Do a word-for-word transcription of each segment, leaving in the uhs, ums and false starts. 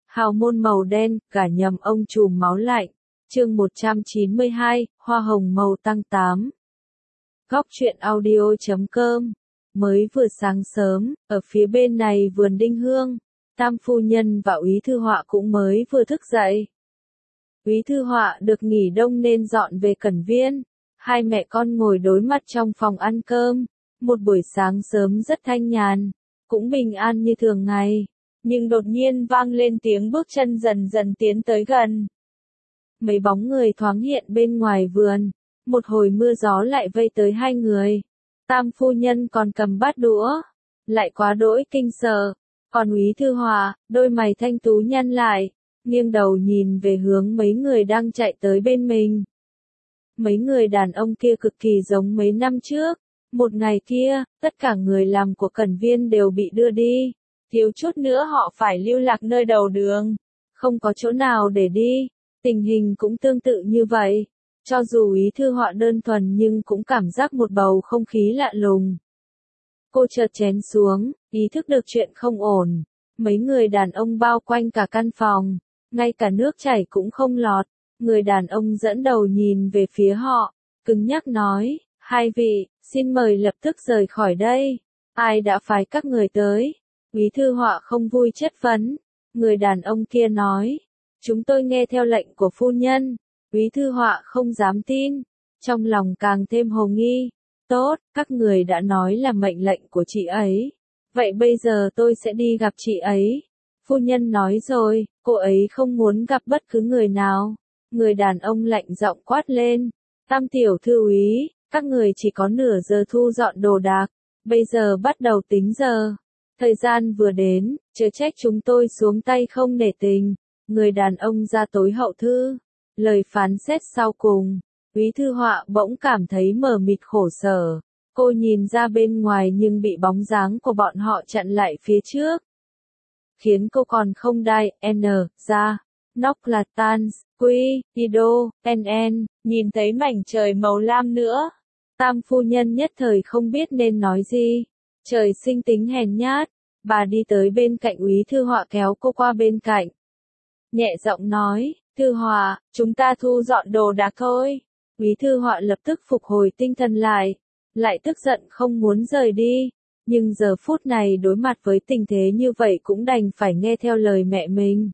Hào môn màu đen, cả nhầm ông trùm máu lạnh. Chương một trăm chín mươi hai, hoa hồng màu tăng tám. Góc truyện audio chấm com. Mới vừa sáng sớm, ở phía bên này vườn Đinh Hương, Tam phu nhân và Úy Thư Họa cũng mới vừa thức dậy. Úy Thư Họa được nghỉ đông nên dọn về Cẩn Viên. Hai mẹ con ngồi đối mặt trong phòng ăn cơm. Một buổi sáng sớm rất thanh nhàn, cũng bình an như thường ngày. Nhưng đột nhiên vang lên tiếng bước chân dần dần tiến tới gần. Mấy bóng người thoáng hiện bên ngoài vườn. Một hồi mưa gió lại vây tới hai người. Tam phu nhân còn cầm bát đũa, lại quá đỗi kinh sợ. Còn Úy Thư Họa, đôi mày thanh tú nhăn lại, nghiêng đầu nhìn về hướng mấy người đang chạy tới bên mình. Mấy người đàn ông kia cực kỳ giống mấy năm trước. Một ngày kia, tất cả người làm của Cẩn Viên đều bị đưa đi. Thiếu chút nữa họ phải lưu lạc nơi đầu đường. Không có chỗ nào để đi. Tình hình cũng tương tự như vậy. Cho dù Úy Thư Họa đơn thuần nhưng cũng cảm giác một bầu không khí lạ lùng. Cô chợt chén xuống, ý thức được chuyện không ổn. Mấy người đàn ông bao quanh cả căn phòng. Ngay cả nước chảy cũng không lọt. Người đàn ông dẫn đầu nhìn về phía họ. Cứng nhắc nói, hai vị, xin mời lập tức rời khỏi đây. Ai đã phái các người tới? Úy Thư Họa không vui chất vấn. Người đàn ông kia nói, chúng tôi nghe theo lệnh của phu nhân. Úy Thư Họa không dám tin, trong lòng càng thêm hồ nghi. Tốt, các người đã nói là mệnh lệnh của chị ấy. Vậy bây giờ tôi sẽ đi gặp chị ấy. Phu nhân nói rồi, cô ấy không muốn gặp bất cứ người nào. Người đàn ông lạnh giọng quát lên. Tam tiểu thư úy, các người chỉ có nửa giờ thu dọn đồ đạc. Bây giờ bắt đầu tính giờ. Thời gian vừa đến, chớ trách chúng tôi xuống tay không nể tình. Người đàn ông ra tối hậu thư. Lời phán xét sau cùng. Úy Thư Họa bỗng cảm thấy mờ mịt khổ sở. Cô nhìn ra bên ngoài nhưng bị bóng dáng của bọn họ chặn lại phía trước. Khiến cô còn không đai, N, ra. Nóc là tan, quy, ido, n, nhìn thấy mảnh trời màu lam nữa. Tam phu nhân nhất thời không biết nên nói gì. Trời sinh tính hèn nhát. Bà đi tới bên cạnh Úy Thư Họa kéo cô qua bên cạnh. Nhẹ giọng nói, Thư Họa, chúng ta thu dọn đồ đạc thôi. Úy Thư Họa lập tức phục hồi tinh thần lại. Lại tức giận không muốn rời đi. Nhưng giờ phút này đối mặt với tình thế như vậy cũng đành phải nghe theo lời mẹ mình.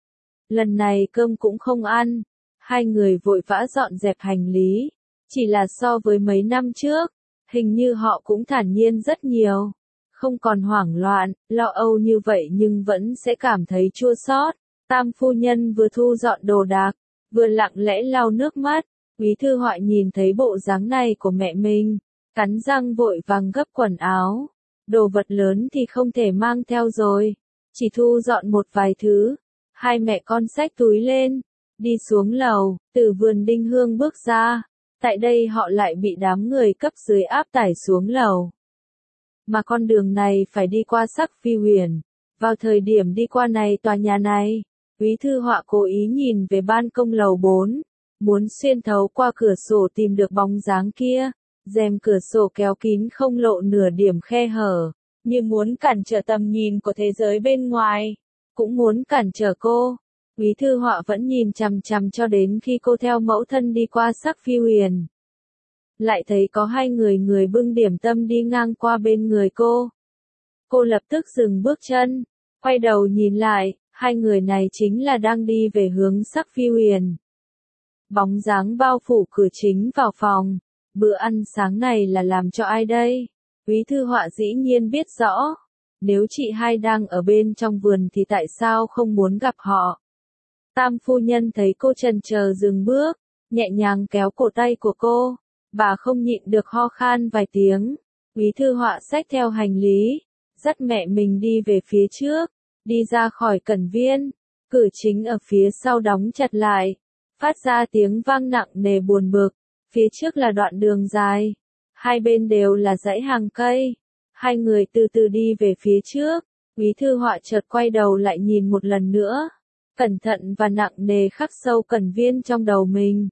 Lần này cơm cũng không ăn. Hai người vội vã dọn dẹp hành lý. Chỉ là so với mấy năm trước, hình như họ cũng thản nhiên rất nhiều. Không còn hoảng loạn, lo âu như vậy nhưng vẫn sẽ cảm thấy chua xót. Tam phu nhân vừa thu dọn đồ đạc, vừa lặng lẽ lau nước mắt. Úy Thư Họa nhìn thấy bộ dáng này của mẹ mình, cắn răng vội vàng gấp quần áo. Đồ vật lớn thì không thể mang theo rồi, chỉ thu dọn một vài thứ. Hai mẹ con xách túi lên, đi xuống lầu, từ vườn Đinh Hương bước ra. Tại đây họ lại bị đám người cấp dưới áp tải xuống lầu. Mà con đường này phải đi qua Sắc Phi Huyền. Vào thời điểm đi qua này tòa nhà này, Úy Thư Họa cố ý nhìn về ban công lầu bốn, muốn xuyên thấu qua cửa sổ tìm được bóng dáng kia. Rèm cửa sổ kéo kín không lộ nửa điểm khe hở, như muốn cản trở tầm nhìn của thế giới bên ngoài, cũng muốn cản trở cô. Úy Thư Họa vẫn nhìn chằm chằm cho đến khi cô theo mẫu thân đi qua Sắc Phi Huyền. Lại thấy có hai người người bưng điểm tâm đi ngang qua bên người cô. Cô lập tức dừng bước chân, quay đầu nhìn lại, hai người này chính là đang đi về hướng Sắc Phi Huyền. Bóng dáng bao phủ cửa chính vào phòng. Bữa ăn sáng này là làm cho ai đây? Úy Thư Họa dĩ nhiên biết rõ. Nếu chị hai đang ở bên trong vườn thì tại sao không muốn gặp họ? Tam phu nhân thấy cô chần chờ dừng bước, nhẹ nhàng kéo cổ tay của cô. Bà không nhịn được ho khan vài tiếng. Úy Thư Họa xách theo hành lý, dắt mẹ mình đi về phía trước, đi ra khỏi Cẩn Viên. Cửa chính ở phía sau đóng chặt lại, phát ra tiếng vang nặng nề buồn bực. Phía trước là đoạn đường dài, hai bên đều là dãy hàng cây. Hai người từ từ đi về phía trước. Úy Thư Họa chợt quay đầu lại nhìn một lần nữa. Cẩn thận và nặng nề khắc sâu Cẩn Viên trong đầu mình.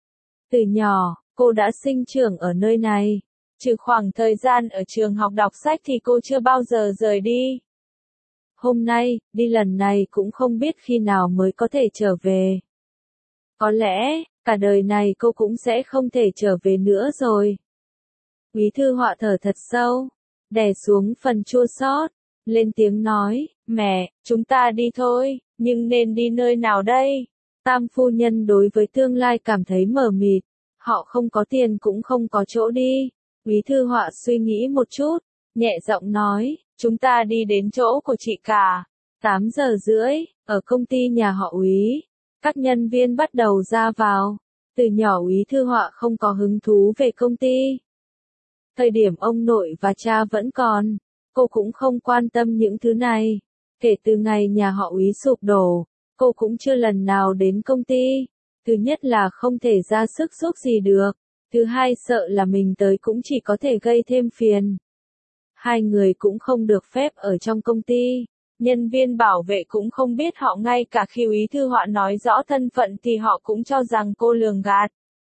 Từ nhỏ, cô đã sinh trưởng ở nơi này. Trừ khoảng thời gian ở trường học đọc sách thì cô chưa bao giờ rời đi. hôm nay, đi lần này cũng không biết khi nào mới có thể trở về. Có lẽ, cả đời này cô cũng sẽ không thể trở về nữa rồi. Quý thư họa thở thật sâu, đè xuống phần chua xót, lên tiếng nói, mẹ, chúng ta đi thôi, nhưng nên đi nơi nào đây? Tam phu nhân đối với tương lai cảm thấy mờ mịt, họ không có tiền cũng không có chỗ đi. Quý thư họa suy nghĩ một chút, nhẹ giọng nói, chúng ta đi đến chỗ của chị cả. tám giờ rưỡi, ở công ty nhà họ Úy, các nhân viên bắt đầu ra vào. Từ nhỏ Úy thư họa không có hứng thú về công ty. Thời điểm ông nội và cha vẫn còn, cô cũng không quan tâm những thứ này. Kể từ ngày nhà họ Úy sụp đổ, cô cũng chưa lần nào đến công ty. Thứ nhất là không thể ra sức giúp gì được. Thứ hai sợ là mình tới cũng chỉ có thể gây thêm phiền. Hai người cũng không được phép ở trong công ty. Nhân viên bảo vệ cũng không biết họ, ngay cả khi Úy thư họa nói rõ thân phận thì họ cũng cho rằng cô lường gạt.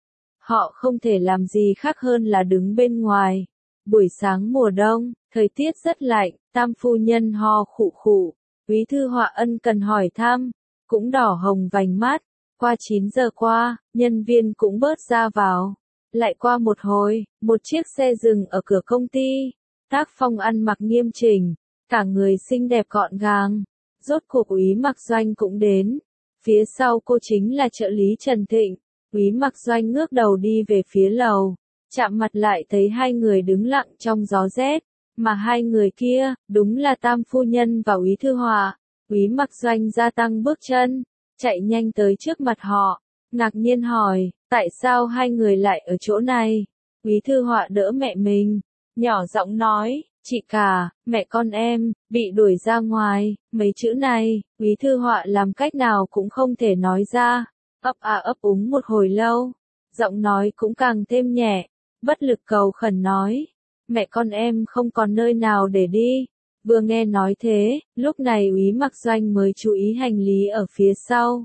Họ không thể làm gì khác hơn là đứng bên ngoài. Buổi sáng mùa đông, thời tiết rất lạnh, tam phu nhân ho khụ khụ. Úy thư họa ân cần hỏi thăm, cũng đỏ hồng vành mắt. Qua chín giờ qua, nhân viên cũng bớt ra vào. Lại qua một hồi, một chiếc xe dừng ở cửa công ty. Tác Phong ăn mặc nghiêm chỉnh, cả người xinh đẹp gọn gàng. Rốt cuộc Úy Mặc Doanh cũng đến. Phía sau cô chính là trợ lý Trần Thịnh. Úy Mặc Doanh ngước đầu đi về phía lầu, chạm mặt lại thấy hai người đứng lặng trong gió rét, mà hai người kia, đúng là Tam phu nhân và Úy thư họa. Úy Mặc Doanh gia tăng bước chân, chạy nhanh tới trước mặt họ, ngạc nhiên hỏi, tại sao hai người lại ở chỗ này? Úy thư họa đỡ mẹ mình, nhỏ giọng nói, chị cả, mẹ con em, bị đuổi ra ngoài. Mấy chữ này, Úy thư họa làm cách nào cũng không thể nói ra. Ấp à ấp úng một hồi lâu, giọng nói cũng càng thêm nhẹ, bất lực cầu khẩn nói, mẹ con em không còn nơi nào để đi. Vừa nghe nói thế, lúc này Úy Mặc Doanh mới chú ý hành lý ở phía sau.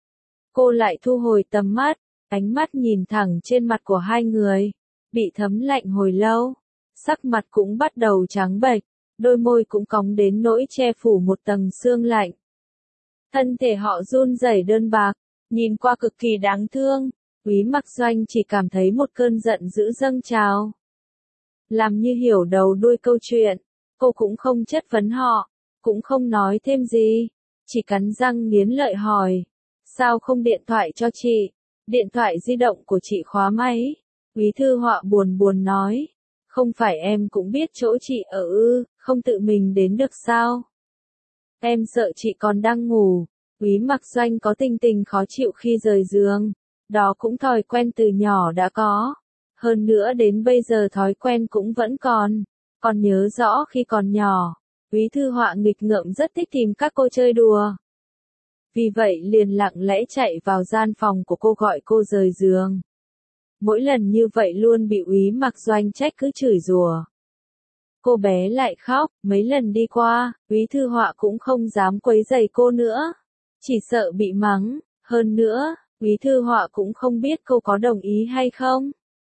Cô lại thu hồi tầm mắt, ánh mắt nhìn thẳng trên mặt của hai người, bị thấm lạnh hồi lâu, sắc mặt cũng bắt đầu trắng bệch, đôi môi cũng cong đến nỗi che phủ một tầng sương lạnh. Thân thể họ run rẩy đơn bạc, nhìn qua cực kỳ đáng thương. Úy Mặc Doanh chỉ cảm thấy một cơn giận dữ dâng trào. Làm như hiểu đầu đuôi câu chuyện, cô cũng không chất vấn họ, cũng không nói thêm gì, chỉ cắn răng nghiến lợi hỏi, sao không điện thoại cho chị? Điện thoại di động của chị khóa máy. Úy thư họa buồn buồn nói, không phải em cũng biết chỗ chị ở ư, không tự mình đến được sao? Em sợ chị còn đang ngủ. Úy Mặc Doanh có tình tình khó chịu khi rời giường, đó cũng thói quen từ nhỏ đã có. Hơn nữa đến bây giờ thói quen cũng vẫn còn, còn nhớ rõ khi còn nhỏ, Úy thư họa nghịch ngợm rất thích tìm các cô chơi đùa. Vì vậy liền lặng lẽ chạy vào gian phòng của cô gọi cô rời giường. Mỗi lần như vậy luôn bị Úy Mặc Doanh trách cứ chửi rủa. Cô bé lại khóc, mấy lần đi qua, Úy thư họa cũng không dám quấy rầy cô nữa. Chỉ sợ bị mắng, hơn nữa, Úy thư họa cũng không biết cô có đồng ý hay không.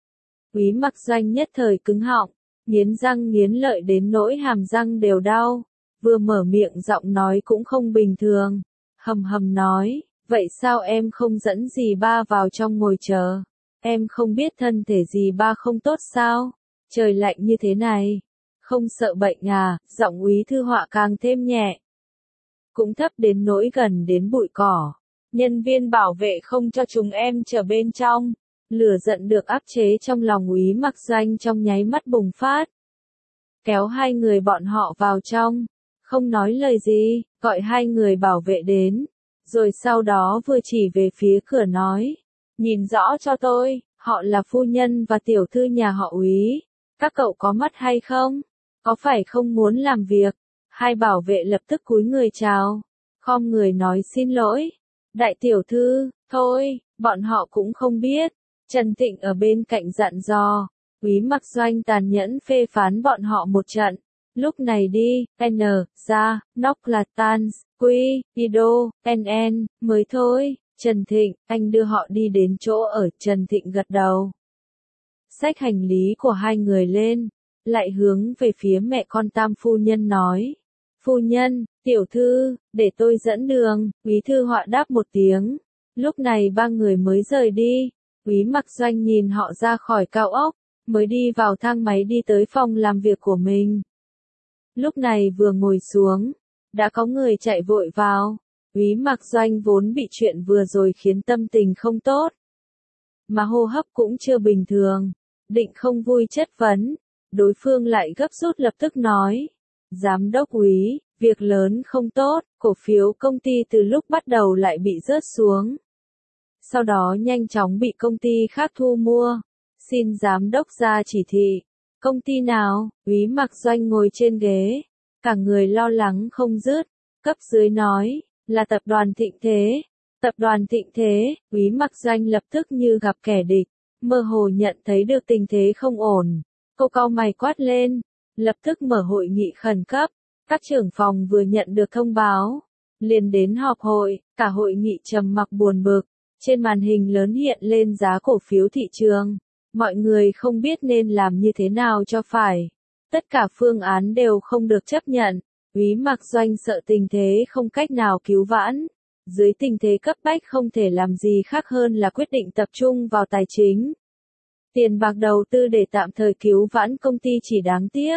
Úy Mặc Doanh nhất thời cứng họng, nghiến răng nghiến lợi đến nỗi hàm răng đều đau, vừa mở miệng giọng nói cũng không bình thường, hầm hầm nói, vậy sao em không dẫn dì ba vào trong ngồi chờ? Em không biết thân thể dì ba không tốt sao? Trời lạnh như thế này, không sợ bệnh à? Giọng Úy thư họa càng thêm nhẹ, cũng thấp đến nỗi gần đến bụi cỏ. Nhân viên bảo vệ không cho chúng em chờ bên trong. Lửa giận được áp chế trong lòng Úy Mặc Doanh trong nháy mắt bùng phát. Kéo hai người bọn họ vào trong, không nói lời gì, gọi hai người bảo vệ đến, rồi sau đó vừa chỉ về phía cửa nói, nhìn rõ cho tôi, họ là phu nhân và tiểu thư nhà họ Úy, các cậu có mắt hay không? Có phải không muốn làm việc? Hai bảo vệ lập tức cúi người chào, khom người nói xin lỗi. Đại tiểu thư, thôi, bọn họ cũng không biết. Trần Thịnh ở bên cạnh dặn dò, Úy Mặc Doanh tàn nhẫn phê phán bọn họ một trận. Lúc này đi, N, ra, nóc là tan, quy, Ido, N N, mới thôi. Trần Thịnh, anh đưa họ đi đến chỗ ở. Trần Thịnh gật đầu, xách hành lý của hai người lên, lại hướng về phía mẹ con Tam phu nhân nói, phu nhân, Tiểu thư, để tôi dẫn đường, Úy Thư Họa đáp một tiếng. Lúc này ba người mới rời đi. Úy Mặc Doanh nhìn họ ra khỏi cao ốc, mới đi vào thang máy đi tới phòng làm việc của mình. Lúc này vừa ngồi xuống, đã có người chạy vội vào. Úy Mặc Doanh vốn bị chuyện vừa rồi khiến tâm tình không tốt, mà hô hấp cũng chưa bình thường, định không vui chất vấn, đối phương lại gấp rút lập tức nói: Giám đốc Úy, việc lớn không tốt, cổ phiếu công ty từ lúc bắt đầu lại bị rớt xuống. Sau đó nhanh chóng bị công ty khác thu mua. Xin giám đốc ra chỉ thị. Công ty nào? Úy Mặc Doanh ngồi trên ghế, cả người lo lắng không dứt. Cấp dưới nói, là tập đoàn Thịnh Thế. Tập đoàn Thịnh Thế, Úy Mặc Doanh lập tức như gặp kẻ địch, mơ hồ nhận thấy được tình thế không ổn. Cô cau mày quát lên, lập tức mở hội nghị khẩn cấp. Các trưởng phòng vừa nhận được thông báo, liền đến họp hội, cả hội nghị trầm mặc buồn bực. Trên màn hình lớn hiện lên giá cổ phiếu thị trường. Mọi người không biết nên làm như thế nào cho phải. Tất cả phương án đều không được chấp nhận. Úy Mặc Doanh sợ tình thế không cách nào cứu vãn. Dưới tình thế cấp bách không thể làm gì khác hơn là quyết định tập trung vào tài chính. Tiền bạc đầu tư để tạm thời cứu vãn công ty chỉ đáng tiếc.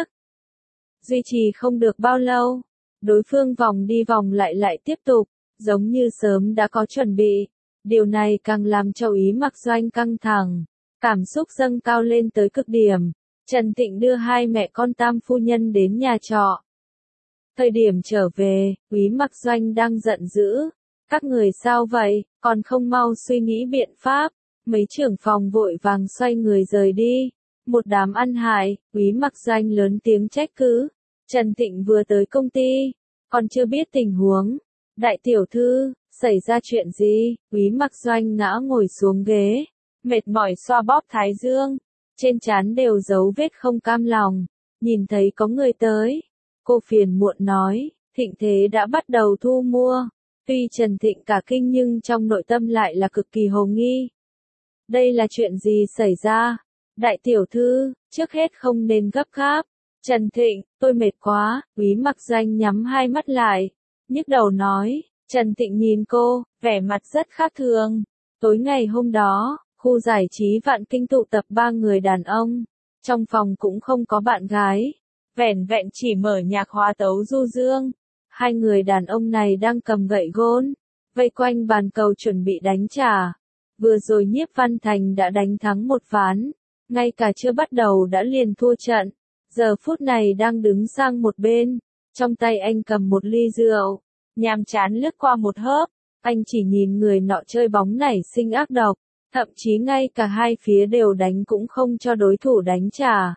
Duy trì không được bao lâu, đối phương vòng đi vòng lại lại tiếp tục, giống như sớm đã có chuẩn bị. Điều này càng làm cho Úy Mặc Doanh căng thẳng, cảm xúc dâng cao lên tới cực điểm. Trần Thịnh đưa hai mẹ con Tam phu nhân đến nhà trọ. Thời điểm trở về, Úy Mặc Doanh đang giận dữ. Các người sao vậy, còn không mau suy nghĩ biện pháp. Mấy trưởng phòng vội vàng xoay người rời đi. Một đám ăn hại, Úy Mặc Doanh lớn tiếng trách cứ. Trần Thịnh vừa tới công ty, còn chưa biết tình huống. Đại tiểu thư, xảy ra chuyện gì? Úy Mặc Doanh ngã ngồi xuống ghế, mệt mỏi xoa bóp thái dương, trên trán đều dấu vết không cam lòng. Nhìn thấy có người tới, cô phiền muộn nói, Thịnh Thế đã bắt đầu thu mua. Tuy Trần Thịnh cả kinh nhưng trong nội tâm lại là cực kỳ hồ nghi. Đây là chuyện gì xảy ra? Đại tiểu thư, trước hết không nên gấp gáp. Trần Thịnh, tôi mệt quá. Úy Mặc Doanh nhắm hai mắt lại, nhức đầu nói. Trần Thịnh nhìn cô, vẻ mặt rất khác thường. Tối ngày hôm đó, khu giải trí Vạn Kinh tụ tập ba người đàn ông. Trong phòng cũng không có bạn gái. Vẻn vẹn chỉ mở nhạc hòa tấu du dương. Hai người đàn ông này đang cầm gậy gôn, vây quanh bàn cầu chuẩn bị đánh trả. Vừa rồi Nhiếp Văn Thành đã đánh thắng một ván, ngay cả chưa bắt đầu đã liền thua trận. Giờ phút này đang đứng sang một bên, trong tay anh cầm một ly rượu, nhàm chán lướt qua một hớp. Anh chỉ nhìn người nọ chơi bóng nảy sinh ác độc, thậm chí ngay cả hai phía đều đánh cũng không cho đối thủ đánh trả.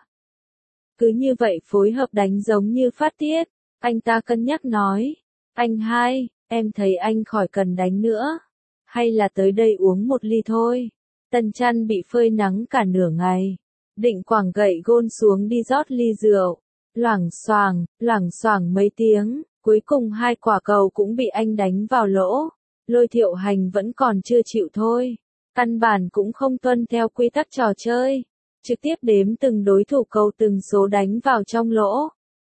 Cứ như vậy phối hợp đánh giống như phát tiết. Anh ta cân nhắc nói, anh hai, em thấy anh khỏi cần đánh nữa. Hay là tới đây uống một ly thôi. Tần Chăn bị phơi nắng cả nửa ngày, định quẳng gậy gôn xuống đi rót ly rượu. Loảng xoảng, loảng xoảng mấy tiếng, cuối cùng hai quả cầu cũng bị anh đánh vào lỗ. Lôi Thiệu Hành vẫn còn chưa chịu thôi. Căn bản cũng không tuân theo quy tắc trò chơi. Trực tiếp đếm từng đối thủ cầu từng số đánh vào trong lỗ.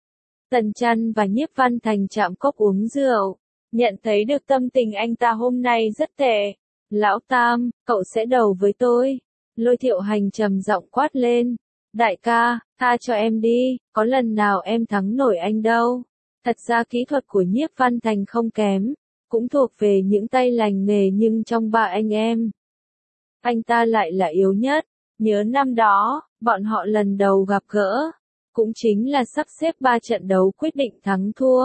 Tần Chăn và Nhiếp Văn Thành chạm cốc uống rượu, nhận thấy được tâm tình anh ta hôm nay rất tệ. Lão Tam, cậu sẽ đầu với tôi. Lôi Thiệu Hành trầm giọng quát lên. Đại ca, tha cho em đi, có lần nào em thắng nổi anh đâu. Thật ra kỹ thuật của Nhiếp Văn Thành không kém, cũng thuộc về những tay lành nghề nhưng trong ba anh em, anh ta lại là yếu nhất. Nhớ năm đó, bọn họ lần đầu gặp gỡ, cũng chính là sắp xếp ba trận đấu quyết định thắng thua.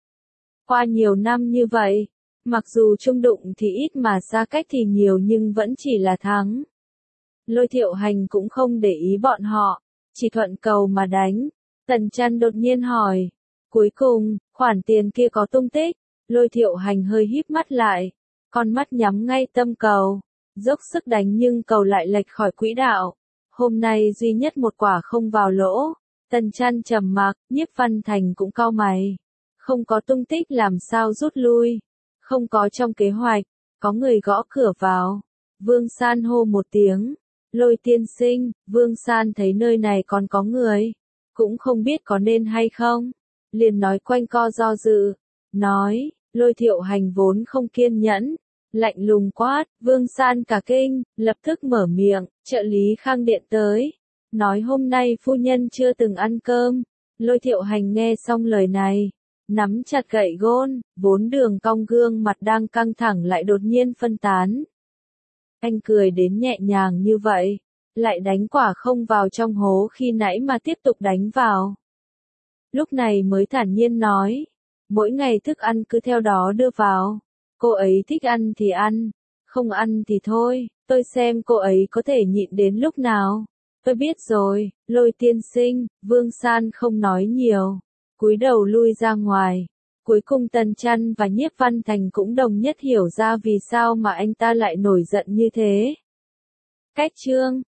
Qua nhiều năm như vậy, mặc dù chung đụng thì ít mà xa cách thì nhiều nhưng vẫn chỉ là thắng. Lôi Thiệu Hành cũng không để ý bọn họ, chỉ thuận cầu mà đánh. Tần Chăn đột nhiên hỏi, cuối cùng, khoản tiền kia có tung tích? Lôi Thiệu Hành hơi híp mắt lại, con mắt nhắm ngay tâm cầu, dốc sức đánh nhưng cầu lại lệch khỏi quỹ đạo. Hôm nay duy nhất một quả không vào lỗ. Tần Chăn trầm mặc, Nhiếp Văn Thành cũng cau mày. Không có tung tích làm sao rút lui? Không có trong kế hoạch. Có người gõ cửa vào. Vương San hô một tiếng. Lôi tiên sinh. Vương San thấy nơi này còn có người, cũng không biết có nên hay không, liền nói quanh co do dự. nói, Lôi Thiệu Hành vốn không kiên nhẫn, lạnh lùng quát, Vương San cả kinh, lập tức mở miệng, trợ lý Khang điện tới, nói hôm nay phu nhân chưa từng ăn cơm. Lôi Thiệu Hành nghe xong lời này, nắm chặt gậy gôn, vốn đường cong gương mặt đang căng thẳng lại đột nhiên phân tán. Anh cười đến nhẹ nhàng như vậy, lại đánh quả không vào trong hố khi nãy mà tiếp tục đánh vào. Lúc này mới thản nhiên nói, mỗi ngày thức ăn cứ theo đó đưa vào, cô ấy thích ăn thì ăn, không ăn thì thôi, tôi xem cô ấy có thể nhịn đến lúc nào. Tôi biết rồi, Lôi tiên sinh. Vương San không nói nhiều, cúi đầu lui ra ngoài. Cuối cùng Tần Chăn và Nhiếp Văn Thành cũng đồng nhất hiểu ra vì sao mà anh ta lại nổi giận như thế. Cách chương